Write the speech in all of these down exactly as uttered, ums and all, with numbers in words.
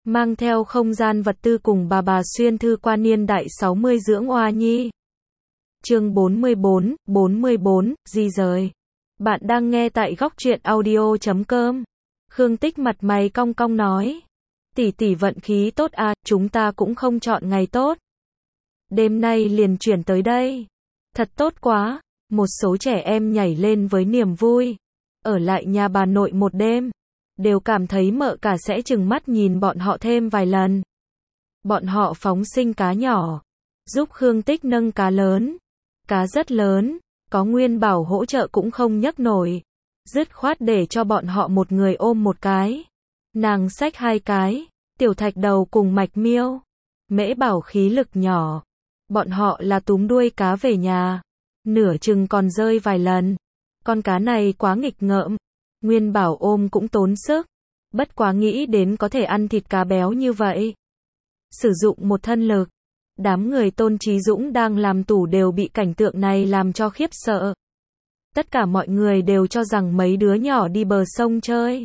mang theo không gian vật tư cùng bà bà xuyên thư qua niên đại sáu mươi dưỡng oa nhi. Chương bốn mươi bốn, bốn mươi bốn, di rời. Bạn đang nghe tại góc truyện audio chấm com. Khương Tích mặt mày cong cong nói. Tỷ tỷ vận khí tốt à, chúng ta cũng không chọn ngày tốt. Đêm nay liền chuyển tới đây. Thật tốt quá, một số trẻ em nhảy lên với niềm vui. Ở lại nhà bà nội một đêm. Đều cảm thấy mợ cả sẽ trừng mắt nhìn bọn họ thêm vài lần. Bọn họ phóng sinh cá nhỏ. Giúp Khương Tích nâng cá lớn. Cá rất lớn, có Nguyên Bảo hỗ trợ cũng không nhấc nổi. Dứt khoát để cho bọn họ một người ôm một cái. Nàng xách hai cái, Tiểu Thạch Đầu cùng Mạch Miêu. Mễ Bảo khí lực nhỏ. Bọn họ là túm đuôi cá về nhà. Nửa chừng còn rơi vài lần. Con cá này quá nghịch ngợm. Nguyên Bảo ôm cũng tốn sức. Bất quá nghĩ đến có thể ăn thịt cá béo như vậy. Sử dụng một thân lực. Đám người Tôn Chí Dũng đang làm tủ đều bị cảnh tượng này làm cho khiếp sợ. Tất cả mọi người đều cho rằng mấy đứa nhỏ đi bờ sông chơi.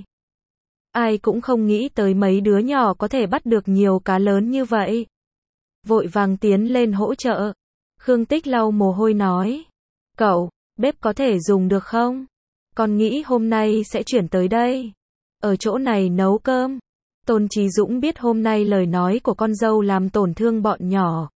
Ai cũng không nghĩ tới mấy đứa nhỏ có thể bắt được nhiều cá lớn như vậy. Vội vàng tiến lên hỗ trợ. Khương Tích lau mồ hôi nói. Cậu, bếp có thể dùng được không? Con nghĩ hôm nay sẽ chuyển tới đây. Ở chỗ này nấu cơm. Tôn Chí Dũng biết hôm nay lời nói của con dâu làm tổn thương bọn nhỏ.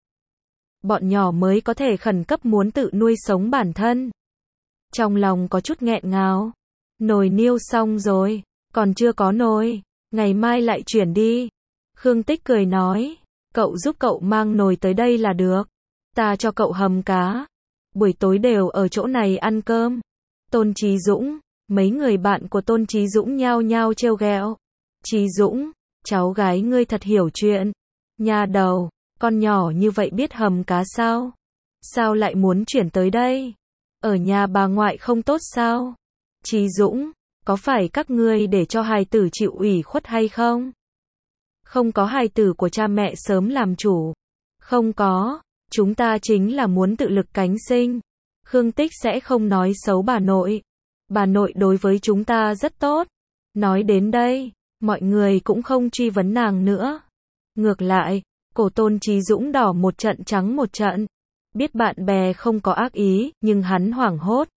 Bọn nhỏ mới có thể khẩn cấp muốn tự nuôi sống bản thân. Trong lòng có chút nghẹn ngào. Nồi niêu xong rồi, còn chưa có nồi, ngày mai lại chuyển đi. Khương Tích cười nói, cậu giúp cậu mang nồi tới đây là được. Ta cho cậu hầm cá. Buổi tối đều ở chỗ này ăn cơm. Tôn Chí Dũng, mấy người bạn của Tôn Chí Dũng nhao nhao trêu ghẹo. Chí Dũng, cháu gái ngươi thật hiểu chuyện. Nhà đầu, con nhỏ như vậy biết hầm cá sao? Sao lại muốn chuyển tới đây? Ở nhà bà ngoại không tốt sao? Chí Dũng, có phải các ngươi để cho hài tử chịu ủy khuất hay không? Không có hài tử của cha mẹ sớm làm chủ. Không có, chúng ta chính là muốn tự lực cánh sinh. Khương Tích sẽ không nói xấu bà nội. Bà nội đối với chúng ta rất tốt. Nói đến đây, mọi người cũng không truy vấn nàng nữa. Ngược lại, cổ Tôn Chí Dũng đỏ một trận trắng một trận. Biết bạn bè không có ác ý, nhưng hắn hoảng hốt.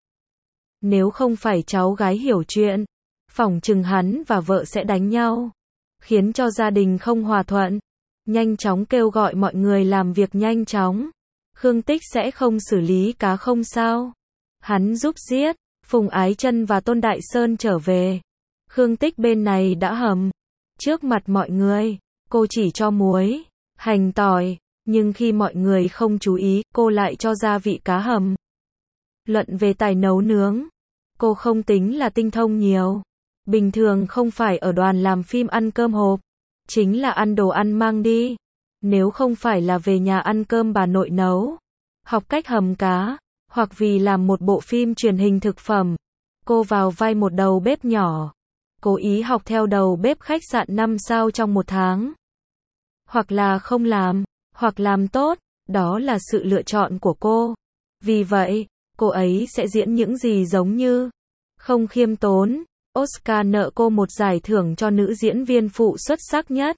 Nếu không phải cháu gái hiểu chuyện, phỏng chừng hắn và vợ sẽ đánh nhau. Khiến cho gia đình không hòa thuận. Nhanh chóng kêu gọi mọi người làm việc nhanh chóng. Khương Tích sẽ không xử lý cá không sao. Hắn giúp giết. Phùng Ái Chân và Tôn Đại Sơn trở về. Khương Tích bên này đã hầm. Trước mặt mọi người, cô chỉ cho muối, hành tỏi, nhưng khi mọi người không chú ý, cô lại cho gia vị cá hầm. Luận về tài nấu nướng, cô không tính là tinh thông nhiều. Bình thường không phải ở đoàn làm phim ăn cơm hộp, chính là ăn đồ ăn mang đi. Nếu không phải là về nhà ăn cơm bà nội nấu, học cách hầm cá, hoặc vì làm một bộ phim truyền hình thực phẩm, cô vào vai một đầu bếp nhỏ. Cố ý học theo đầu bếp khách sạn năm sao trong một tháng. Hoặc là không làm, hoặc làm tốt, đó là sự lựa chọn của cô. Vì vậy, cô ấy sẽ diễn những gì giống như không khiêm tốn. Oscar nợ cô một giải thưởng cho nữ diễn viên phụ xuất sắc nhất.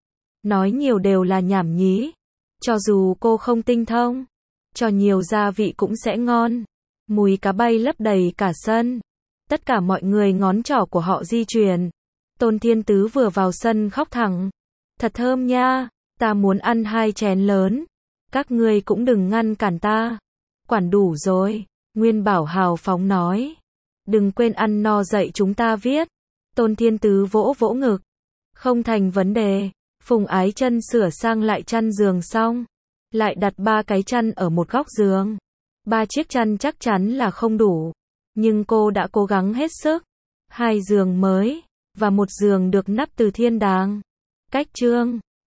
Nói nhiều đều là nhảm nhí. Cho dù cô không tinh thông, cho nhiều gia vị cũng sẽ ngon. Mùi cá bay lấp đầy cả sân. Tất cả mọi người ngón trỏ của họ di chuyển. Tôn Thiên Tứ vừa vào sân khóc thẳng. Thật thơm nha, ta muốn ăn hai chén lớn. Các ngươi cũng đừng ngăn cản ta. Quản đủ rồi, Nguyên Bảo hào phóng nói. Đừng quên ăn no dậy chúng ta viết. Tôn Thiên Tứ vỗ vỗ ngực. Không thành vấn đề. Phùng Ái Chân sửa sang lại chăn giường xong. Lại đặt ba cái chăn ở một góc giường. Ba chiếc chăn chắc chắn là không đủ. Nhưng cô đã cố gắng hết sức. Hai giường mới, và một giường được nắp từ thiên đàng. Cách trương,